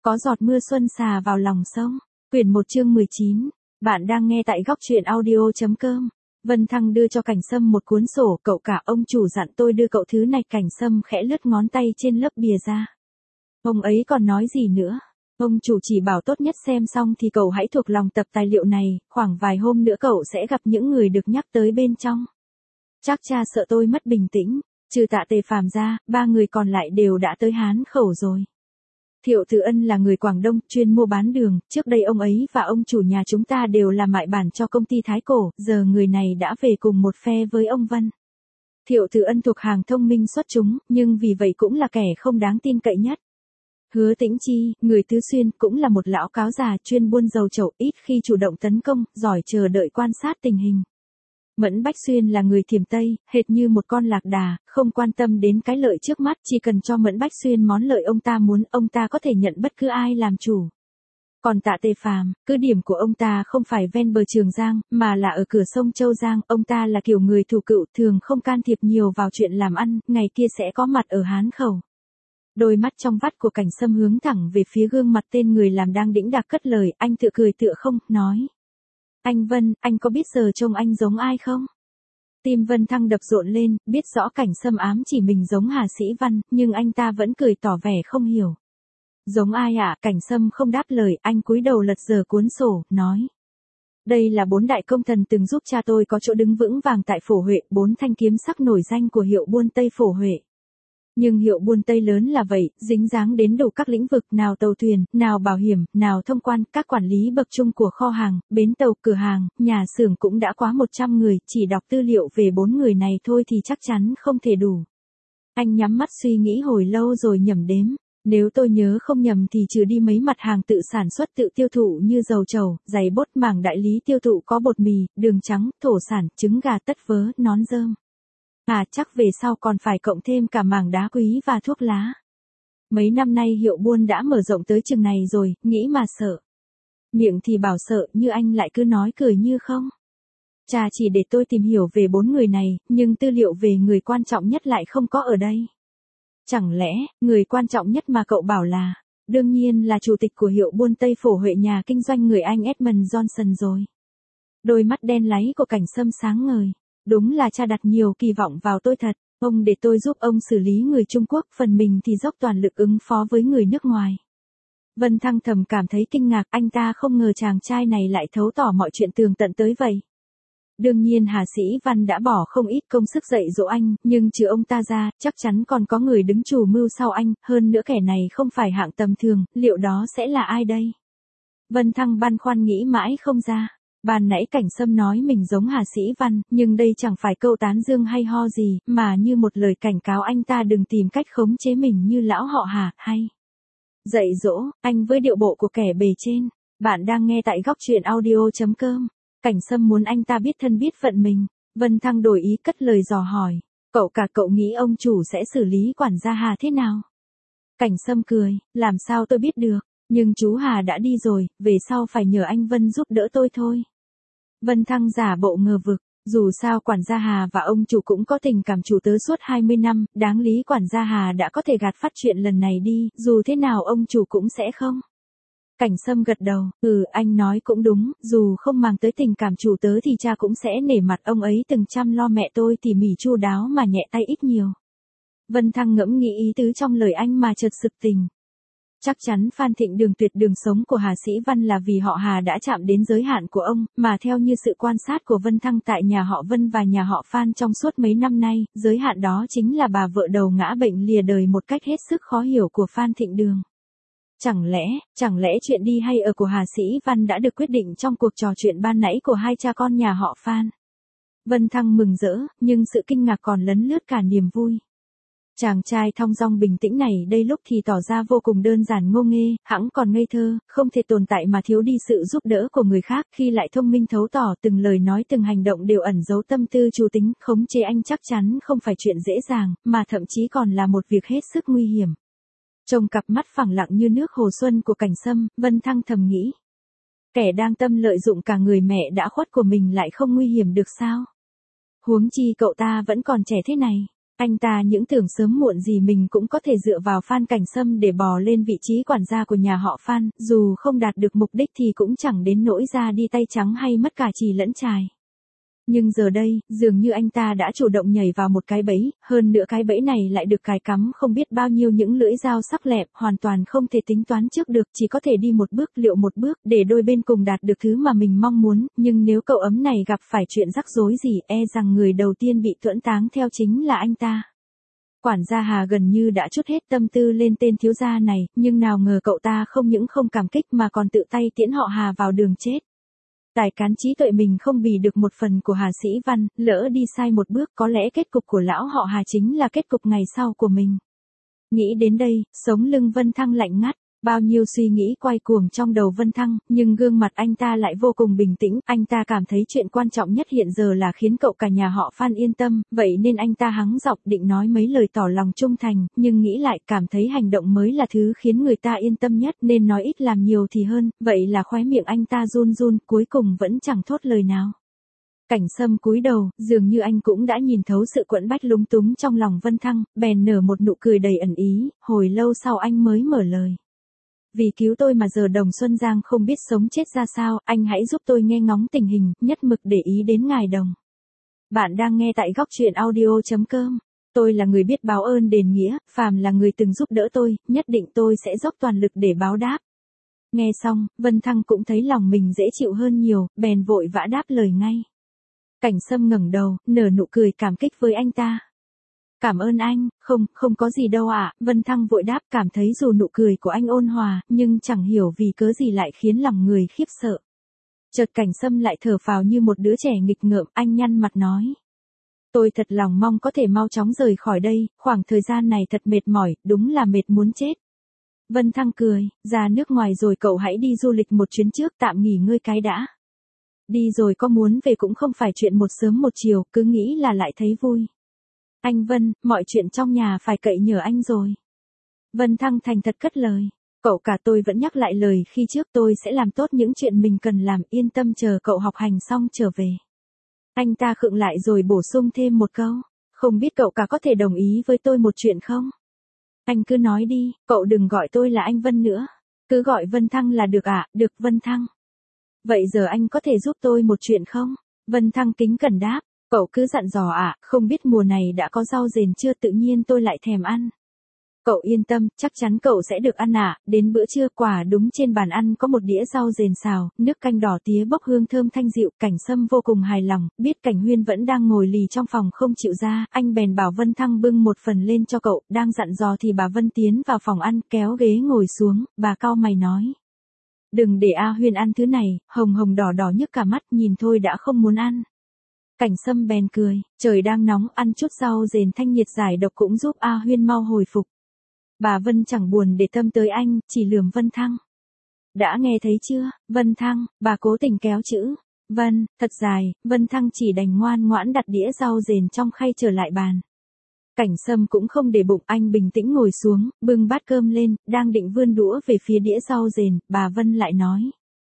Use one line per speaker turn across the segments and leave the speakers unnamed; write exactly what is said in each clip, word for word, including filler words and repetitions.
Có giọt mưa xuân xà vào lòng sông. Quyển một chương mười chín. Bạn đang nghe tại góc truyện audio.com. Vân Thăng đưa cho Cảnh Sâm một cuốn sổ. Cậu cả, ông chủ dặn tôi đưa cậu thứ này. Cảnh Sâm khẽ lướt ngón tay trên lớp bìa ra. Ông ấy còn nói gì nữa? Ông chủ chỉ bảo tốt nhất xem xong thì cậu hãy thuộc lòng tập tài liệu này. Khoảng vài hôm nữa cậu sẽ gặp những người được nhắc tới bên trong. Chắc cha sợ tôi mất bình tĩnh. Trừ Tạ Tề Phàm ra, ba người còn lại đều đã tới Hán Khẩu rồi. Thiệu Tử Ân là người Quảng Đông, chuyên mua bán đường, trước đây ông ấy và ông chủ nhà chúng ta đều làm mại bản cho công ty Thái Cổ, giờ người này đã về cùng một phe với ông Vân. Thiệu Tử Ân thuộc hàng thông minh xuất chúng, nhưng vì vậy cũng là kẻ không đáng tin cậy nhất. Hứa Tĩnh Chi, người Tứ Xuyên, cũng là một lão cáo già chuyên buôn dầu chậu, ít khi chủ động tấn công, giỏi chờ đợi quan sát tình hình. Mẫn Bách Xuyên là người Thiểm Tây, hệt như một con lạc đà, không quan tâm đến cái lợi trước mắt, chỉ cần cho Mẫn Bách Xuyên món lợi ông ta muốn, ông ta có thể nhận bất cứ ai làm chủ. Còn Tạ Tề Phàm, cứ điểm của ông ta không phải ven bờ Trường Giang, mà là ở cửa sông Châu Giang, ông ta là kiểu người thủ cựu, thường không can thiệp nhiều vào chuyện làm ăn, ngày kia sẽ có mặt ở Hán Khẩu. Đôi mắt trong vắt của Cảnh Sâm hướng thẳng về phía gương mặt tên người làm đang đĩnh đạc cất lời, anh tựa cười tựa không, nói. Anh Vân, anh có biết giờ trông anh giống ai không? Tim Vân Thăng đập rộn lên, biết rõ Cảnh Sâm ám chỉ mình giống Hà Sĩ Văn, nhưng anh ta vẫn cười tỏ vẻ không hiểu. Giống ai ạ? À? Cảnh Sâm không đáp lời, anh cúi đầu lật dở cuốn sổ, nói. Đây là bốn đại công thần từng giúp cha tôi có chỗ đứng vững vàng tại Phổ Huệ, bốn thanh kiếm sắc nổi danh của hiệu buôn Tây Phổ Huệ. Nhưng hiệu buôn Tây lớn là vậy, dính dáng đến đủ các lĩnh vực, nào tàu thuyền, nào bảo hiểm, nào thông quan, các quản lý bậc trung của kho hàng, bến tàu, cửa hàng, nhà xưởng cũng đã quá một trăm người, chỉ đọc tư liệu về bốn người này thôi thì chắc chắn không thể đủ. Anh nhắm mắt suy nghĩ hồi lâu rồi nhẩm đếm. Nếu tôi nhớ không nhầm thì trừ đi mấy mặt hàng tự sản xuất tự tiêu thụ như dầu trầu, giày bốt, mảng đại lý tiêu thụ có bột mì, đường trắng, thổ sản, trứng gà tất vớ, nón rơm. À chắc về sau còn phải cộng thêm cả mảng đá quý và thuốc lá. Mấy năm nay hiệu buôn đã mở rộng tới chừng này rồi, nghĩ mà sợ. Miệng thì bảo sợ, như anh lại cứ nói cười như không. Cha chỉ để tôi tìm hiểu về bốn người này, nhưng tư liệu về người quan trọng nhất lại không có ở đây. Chẳng lẽ, người quan trọng nhất mà cậu bảo là, đương nhiên là chủ tịch của hiệu buôn Tây Phổ Huệ, nhà kinh doanh người Anh Edmund Johnson rồi. Đôi mắt đen láy của Cảnh Sâm sáng ngời. Đúng là cha đặt nhiều kỳ vọng vào tôi thật, ông để tôi giúp ông xử lý người Trung Quốc, phần mình thì dốc toàn lực ứng phó với người nước ngoài. Vân Thăng thầm cảm thấy kinh ngạc, anh ta không ngờ chàng trai này lại thấu tỏ mọi chuyện tường tận tới vậy. Đương nhiên Hà Sĩ Văn đã bỏ không ít công sức dạy dỗ anh, nhưng trừ ông ta ra, chắc chắn còn có người đứng chủ mưu sau anh, hơn nữa kẻ này không phải hạng tầm thường, liệu đó sẽ là ai đây? Vân Thăng băn khoăn nghĩ mãi không ra. Ban nãy Cảnh Sâm nói mình giống Hà Sĩ Văn, nhưng đây chẳng phải câu tán dương hay ho gì, mà như một lời cảnh cáo anh ta đừng tìm cách khống chế mình như lão họ Hà, hay dạy dỗ anh với điệu bộ của kẻ bề trên. Bạn đang nghe tại góc truyện audio.com. Cảnh Sâm muốn anh ta biết thân biết phận mình. Vân Thăng đổi ý cất lời dò hỏi. Cậu cả, cậu nghĩ ông chủ sẽ xử lý quản gia Hà thế nào? Cảnh Sâm cười, làm sao tôi biết được, nhưng chú Hà đã đi rồi, về sau phải nhờ anh Vân giúp đỡ tôi thôi. Vân Thăng giả bộ ngờ vực, dù sao quản gia Hà và ông chủ cũng có tình cảm chủ tớ suốt hai mươi năm, đáng lý quản gia Hà đã có thể gạt phát chuyện lần này đi, dù thế nào ông chủ cũng sẽ không. Cảnh Sâm gật đầu, ừ anh nói cũng đúng, dù không mang tới tình cảm chủ tớ thì cha cũng sẽ nể mặt ông ấy từng chăm lo mẹ tôi tỉ mỉ chu đáo mà nhẹ tay ít nhiều. Vân Thăng ngẫm nghĩ ý tứ trong lời anh mà chợt sực tình. Chắc chắn Phan Thịnh Đường tuyệt đường sống của Hà Sĩ Văn là vì họ Hà đã chạm đến giới hạn của ông, mà theo như sự quan sát của Vân Thăng tại nhà họ Vân và nhà họ Phan trong suốt mấy năm nay, giới hạn đó chính là bà vợ đầu ngã bệnh lìa đời một cách hết sức khó hiểu của Phan Thịnh Đường. Chẳng lẽ, chẳng lẽ chuyện đi hay ở của Hà Sĩ Văn đã được quyết định trong cuộc trò chuyện ban nãy của hai cha con nhà họ Phan? Vân Thăng mừng rỡ, nhưng sự kinh ngạc còn lấn lướt cả niềm vui. Chàng trai thong dong bình tĩnh này đây lúc thì tỏ ra vô cùng đơn giản ngô nghê, hẵng còn ngây thơ, không thể tồn tại mà thiếu đi sự giúp đỡ của người khác, khi lại thông minh thấu tỏ, từng lời nói từng hành động đều ẩn giấu tâm tư chủ tính, khống chế anh chắc chắn không phải chuyện dễ dàng, mà thậm chí còn là một việc hết sức nguy hiểm. Trông cặp mắt phẳng lặng như nước hồ xuân của Cảnh Sâm, Vân Thăng thầm nghĩ. Kẻ đang tâm lợi dụng cả người mẹ đã khuất của mình lại không nguy hiểm được sao? Huống chi cậu ta vẫn còn trẻ thế này. Anh ta những tưởng sớm muộn gì mình cũng có thể dựa vào Phan Cảnh Sâm để bò lên vị trí quản gia của nhà họ Phan, dù không đạt được mục đích thì cũng chẳng đến nỗi ra đi tay trắng hay mất cả chì lẫn chài. Nhưng giờ đây, dường như anh ta đã chủ động nhảy vào một cái bẫy, hơn nữa cái bẫy này lại được cài cắm không biết bao nhiêu những lưỡi dao sắc lẹm, hoàn toàn không thể tính toán trước được, chỉ có thể đi một bước liệu một bước để đôi bên cùng đạt được thứ mà mình mong muốn, nhưng nếu cậu ấm này gặp phải chuyện rắc rối gì, e rằng người đầu tiên bị tuẫn táng theo chính là anh ta. Quản gia Hà gần như đã trút hết tâm tư lên tên thiếu gia này, nhưng nào ngờ cậu ta không những không cảm kích mà còn tự tay tiễn họ Hà vào đường chết. Tài cán trí tuệ mình không bì được một phần của Hà Sĩ Văn, lỡ đi sai một bước có lẽ kết cục của lão họ Hà chính là kết cục ngày sau của mình. Nghĩ đến đây, sống lưng Vân Thăng lạnh ngắt, bao nhiêu suy nghĩ quay cuồng trong đầu Vân Thăng, nhưng gương mặt anh ta lại vô cùng bình tĩnh, anh ta cảm thấy chuyện quan trọng nhất hiện giờ là khiến cậu cả nhà họ Phan yên tâm, vậy nên anh ta hắng giọng định nói mấy lời tỏ lòng trung thành, nhưng nghĩ lại cảm thấy hành động mới là thứ khiến người ta yên tâm nhất nên nói ít làm nhiều thì hơn, vậy là khóe miệng anh ta run run, cuối cùng vẫn chẳng thốt lời nào. Cảnh Sâm cúi đầu, dường như anh cũng đã nhìn thấu sự quẫn bách lúng túng trong lòng Vân Thăng, bèn nở một nụ cười đầy ẩn ý, hồi lâu sau anh mới mở lời. Vì cứu tôi mà giờ Đồng Xuân Giang không biết sống chết ra sao, anh hãy giúp tôi nghe ngóng tình hình, nhất mực để ý đến ngài Đồng. Bạn đang nghe tại góc truyện audio chấm com. Tôi là người biết báo ơn đền nghĩa, phàm là người từng giúp đỡ tôi, nhất định tôi sẽ dốc toàn lực để báo đáp. Nghe xong, Vân Thăng cũng thấy lòng mình dễ chịu hơn nhiều, bèn vội vã đáp lời ngay. Cảnh Sâm ngẩng đầu, nở nụ cười cảm kích với anh ta. Cảm ơn anh, không, không có gì đâu ạ, à. Vân Thăng vội đáp, cảm thấy dù nụ cười của anh ôn hòa, nhưng chẳng hiểu vì cớ gì lại khiến lòng người khiếp sợ. Chợt Cảnh Sâm lại thở phào như một đứa trẻ nghịch ngợm, anh nhăn mặt nói. Tôi thật lòng mong có thể mau chóng rời khỏi đây, khoảng thời gian này thật mệt mỏi, đúng là mệt muốn chết. Vân Thăng cười, ra nước ngoài rồi cậu hãy đi du lịch một chuyến trước, tạm nghỉ ngơi cái đã. Đi rồi có muốn về cũng không phải chuyện một sớm một chiều, cứ nghĩ là lại thấy vui. Anh Vân, mọi chuyện trong nhà phải cậy nhờ anh rồi. Vân Thăng thành thật cất lời. Cậu cả tôi vẫn nhắc lại lời khi trước, tôi sẽ làm tốt những chuyện mình cần làm, yên tâm chờ cậu học hành xong trở về. Anh ta khựng lại rồi bổ sung thêm một câu. Không biết cậu cả có thể đồng ý với tôi một chuyện không? Anh cứ nói đi, cậu đừng gọi tôi là anh Vân nữa. Cứ gọi Vân Thăng là được ạ, à? Được Vân Thăng. Vậy giờ anh có thể giúp tôi một chuyện không? Vân Thăng kính cẩn đáp. Cậu cứ dặn dò ạ, à, không biết mùa này đã có rau dền chưa, tự nhiên tôi lại thèm ăn. Cậu yên tâm, chắc chắn cậu sẽ được ăn ạ, à. Đến bữa trưa quả đúng trên bàn ăn có một đĩa rau dền xào, nước canh đỏ tía bốc hương thơm thanh dịu. Cảnh Sâm vô cùng hài lòng, biết Cảnh Huyên vẫn đang ngồi lì trong phòng không chịu ra, anh bèn bảo Vân Thăng bưng một phần lên cho cậu, đang dặn dò thì bà Vân tiến vào phòng ăn, kéo ghế ngồi xuống, bà cau mày nói. Đừng để A Huyên ăn thứ này, hồng hồng đỏ đỏ nhức cả mắt, nhìn thôi đã không muốn ăn. Cảnh Sâm bèn cười, trời đang nóng, ăn chút rau dền thanh nhiệt giải độc cũng giúp A Huyên mau hồi phục. Bà Vân chẳng buồn để tâm tới anh, chỉ lườm Vân Thăng. Đã nghe thấy chưa, Vân Thăng, bà cố tình kéo chữ. Vân, thật dài, Vân Thăng chỉ đành ngoan ngoãn đặt đĩa rau dền trong khay trở lại bàn. Cảnh Sâm cũng không để bụng, anh bình tĩnh ngồi xuống, bưng bát cơm lên, đang định vươn đũa về phía đĩa rau dền, bà Vân lại nói.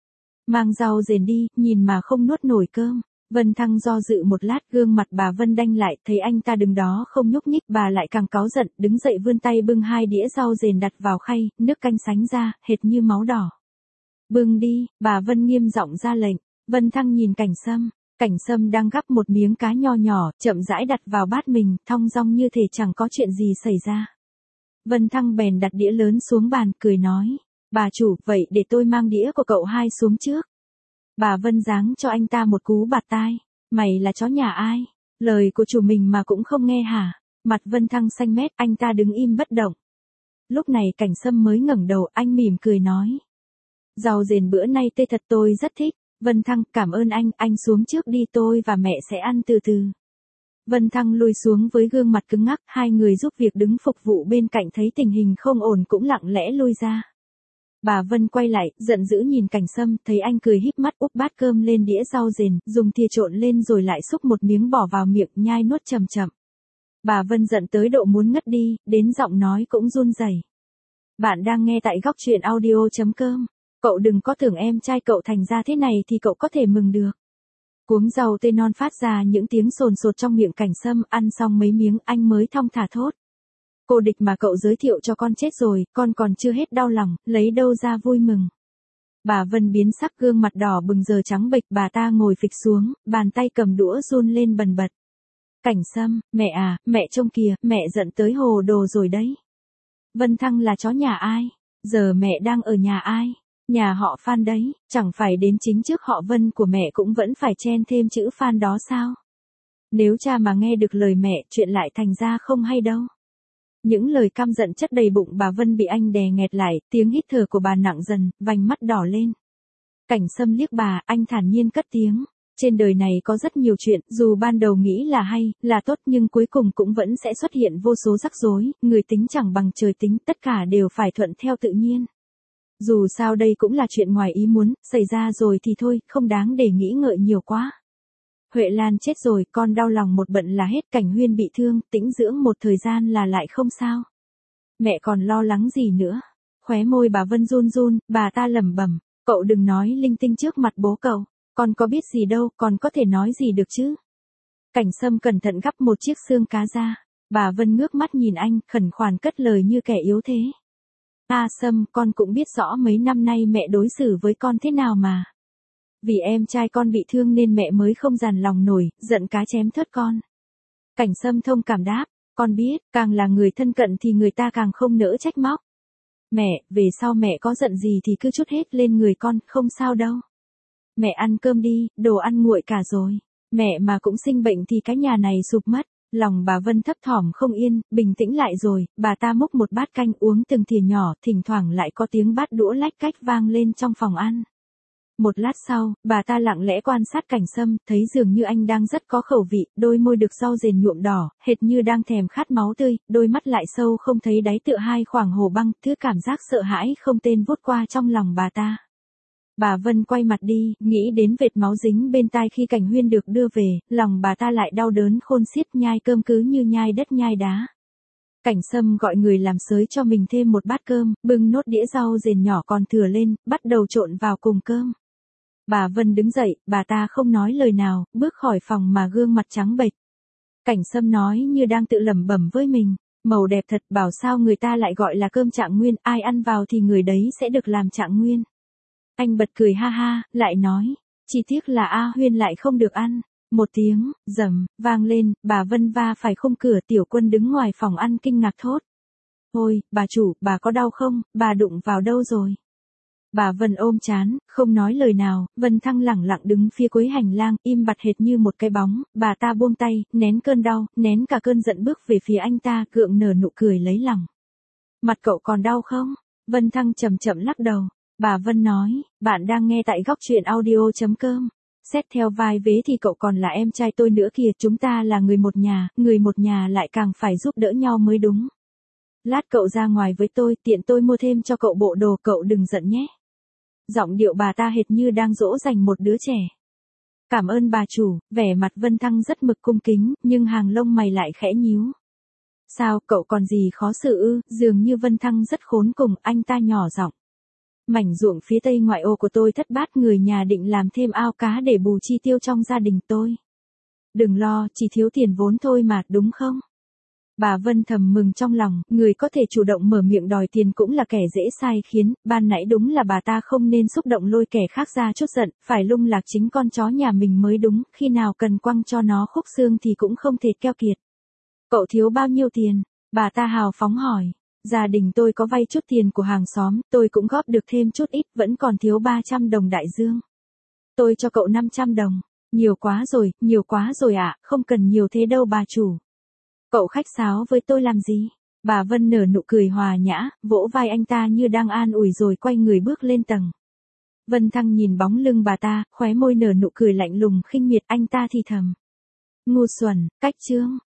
Mang rau dền đi, nhìn mà không nuốt nổi cơm. Vân Thăng do dự một lát, gương mặt bà Vân đanh lại, thấy anh ta đứng đó không nhúc nhích, bà lại càng cáu giận, đứng dậy vươn tay bưng hai đĩa rau dền đặt vào khay, nước canh sánh ra, hệt như máu đỏ. Bưng đi, bà Vân nghiêm giọng ra lệnh. Vân Thăng nhìn Cảnh Sâm, Cảnh Sâm đang gắp một miếng cá nho nhỏ, chậm rãi đặt vào bát mình, thong dong như thể chẳng có chuyện gì xảy ra. Vân Thăng bèn đặt đĩa lớn xuống bàn, cười nói, bà chủ, vậy để tôi mang đĩa của cậu hai xuống trước. Bà Vân giáng cho anh ta một cú bạt tai. Mày là chó nhà ai? Lời của chủ mình mà cũng không nghe hả? Mặt Vân Thăng xanh mét, anh ta đứng im bất động. Lúc này Cảnh Sâm mới ngẩng đầu, anh mỉm cười nói. Rau dền bữa nay tê thật, tôi rất thích. Vân Thăng, cảm ơn anh, anh xuống trước đi, tôi và mẹ sẽ ăn từ từ. Vân Thăng lùi xuống với gương mặt cứng ngắc, hai người giúp việc đứng phục vụ bên cạnh thấy tình hình không ổn cũng lặng lẽ lui ra. Bà Vân quay lại, giận dữ nhìn Cảnh Sâm, thấy anh cười híp mắt úp bát cơm lên đĩa rau dền, dùng thìa trộn lên rồi lại xúc một miếng bỏ vào miệng, nhai nuốt chậm chậm. Bà Vân giận tới độ muốn ngất đi, đến giọng nói cũng run rẩy. Bạn đang nghe tại góc truyện audio chấm com. Cậu đừng có tưởng em trai cậu thành ra thế này thì cậu có thể mừng được. Cuống rau tây non phát ra những tiếng sồn sột trong miệng Cảnh Sâm, ăn xong mấy miếng anh mới thong thả thốt. Cô địch mà cậu giới thiệu cho con chết rồi, con còn chưa hết đau lòng, lấy đâu ra vui mừng. Bà Vân biến sắc, gương mặt đỏ bừng giờ trắng bệch, bà ta ngồi phịch xuống, bàn tay cầm đũa run lên bần bật. Cảnh Sâm, mẹ à, mẹ trông kìa, mẹ giận tới hồ đồ rồi đấy. Vân Thăng là chó nhà ai? Giờ mẹ đang ở nhà ai? Nhà họ Phan đấy, chẳng phải đến chính trước họ Vân của mẹ cũng vẫn phải chen thêm chữ Phan đó sao? Nếu cha mà nghe được lời mẹ, chuyện lại thành ra không hay đâu. Những lời căm giận chất đầy bụng bà Vân bị anh đè nghẹt lại, tiếng hít thở của bà nặng dần, vành mắt đỏ lên. Cảnh Sâm liếc bà, anh thản nhiên cất tiếng. Trên đời này có rất nhiều chuyện, dù ban đầu nghĩ là hay, là tốt nhưng cuối cùng cũng vẫn sẽ xuất hiện vô số rắc rối, người tính chẳng bằng trời tính, tất cả đều phải thuận theo tự nhiên. Dù sao đây cũng là chuyện ngoài ý muốn, xảy ra rồi thì thôi, không đáng để nghĩ ngợi nhiều quá. Huệ Lan chết rồi, con đau lòng một bận là hết. Cảnh Huyên bị thương, tĩnh dưỡng một thời gian là lại không sao. Mẹ còn lo lắng gì nữa? Khóe môi bà Vân run run, bà ta lẩm bẩm, cậu đừng nói linh tinh trước mặt bố cậu, con có biết gì đâu, con có thể nói gì được chứ? Cảnh Sâm cẩn thận gắp một chiếc xương cá ra, bà Vân ngước mắt nhìn anh, khẩn khoản cất lời như kẻ yếu thế. A Sâm, con cũng biết rõ mấy năm nay mẹ đối xử với con thế nào mà. Vì em trai con bị thương nên mẹ mới không dằn lòng nổi, giận cá chém thớt con. Cảnh Sâm thông cảm đáp, con biết, càng là người thân cận thì người ta càng không nỡ trách móc. Mẹ, về sau mẹ có giận gì thì cứ trút hết lên người con, không sao đâu. Mẹ ăn cơm đi, đồ ăn nguội cả rồi. Mẹ mà cũng sinh bệnh thì cái nhà này sụp mất. Lòng bà Vân thấp thỏm không yên, bình tĩnh lại rồi, bà ta múc một bát canh uống từng thìa nhỏ, thỉnh thoảng lại có tiếng bát đũa lách cách vang lên trong phòng ăn. Một lát sau, bà ta lặng lẽ quan sát Cảnh Sâm, thấy dường như anh đang rất có khẩu vị, đôi môi được rau dền nhuộm đỏ, hệt như đang thèm khát máu tươi, đôi mắt lại sâu không thấy đáy tựa hai khoảng hồ băng, thứ cảm giác sợ hãi không tên vút qua trong lòng bà ta. Bà Vân quay mặt đi, nghĩ đến vệt máu dính bên tai khi Cảnh Huyên được đưa về, lòng bà ta lại đau đớn khôn xiết, nhai cơm cứ như nhai đất nhai đá. Cảnh Sâm gọi người làm xới cho mình thêm một bát cơm, bưng nốt đĩa rau dền nhỏ còn thừa lên, bắt đầu trộn vào cùng cơm. Bà Vân đứng dậy, bà ta không nói lời nào, bước khỏi phòng mà gương mặt trắng bệch. Cảnh Sâm nói như đang tự lẩm bẩm với mình, màu đẹp thật, bảo sao người ta lại gọi là cơm Trạng Nguyên, ai ăn vào thì người đấy sẽ được làm Trạng Nguyên. Anh bật cười ha ha, lại nói, chỉ tiếc là A Huyên lại không được ăn. Một tiếng, rầm, vang lên, bà Vân va phải khung cửa, Tiểu Quân đứng ngoài phòng ăn kinh ngạc thốt. Ôi, bà chủ, bà có đau không, bà đụng vào đâu rồi? Bà Vân ôm trán, không nói lời nào, Vân Thăng lẳng lặng đứng phía cuối hành lang, im bặt hệt như một cái bóng, bà ta buông tay, nén cơn đau, nén cả cơn giận bước về phía anh ta, gượng nở nụ cười lấy lòng. Mặt cậu còn đau không? Vân Thăng chậm chậm lắc đầu. Bà Vân nói, bạn đang nghe tại góc truyện audio chấm com. Xét theo vai vế thì cậu còn là em trai tôi nữa kìa, chúng ta là người một nhà, người một nhà lại càng phải giúp đỡ nhau mới đúng. Lát cậu ra ngoài với tôi, tiện tôi mua thêm cho cậu bộ đồ, cậu đừng giận nhé. Giọng điệu bà ta hệt như đang dỗ dành một đứa trẻ. Cảm ơn bà chủ, vẻ mặt Vân Thăng rất mực cung kính, nhưng hàng lông mày lại khẽ nhíu. Sao, cậu còn gì khó xử ư? Dường như Vân Thăng rất khốn cùng, anh ta nhỏ giọng. Mảnh ruộng phía tây ngoại ô của tôi thất bát, người nhà định làm thêm ao cá để bù chi tiêu trong gia đình tôi. Đừng lo, chỉ thiếu tiền vốn thôi mà, đúng không? Bà Vân thầm mừng trong lòng, người có thể chủ động mở miệng đòi tiền cũng là kẻ dễ sai khiến, ban nãy đúng là bà ta không nên xúc động lôi kẻ khác ra chút giận, phải lung lạc chính con chó nhà mình mới đúng, khi nào cần quăng cho nó khúc xương thì cũng không thể keo kiệt. Cậu thiếu bao nhiêu tiền? Bà ta hào phóng hỏi. Gia đình tôi có vay chút tiền của hàng xóm, tôi cũng góp được thêm chút ít, vẫn còn thiếu ba trăm đồng đại dương. Tôi cho cậu năm trăm đồng. Nhiều quá rồi, nhiều quá rồi ạ, à, không cần nhiều thế đâu bà chủ. Cậu khách sáo với tôi làm gì? Bà Vân nở nụ cười hòa nhã, vỗ vai anh ta như đang an ủi rồi quay người bước lên tầng. Vân Thăng nhìn bóng lưng bà ta, khóe môi nở nụ cười lạnh lùng khinh miệt, anh ta thì thầm. Ngu xuẩn, cách chương.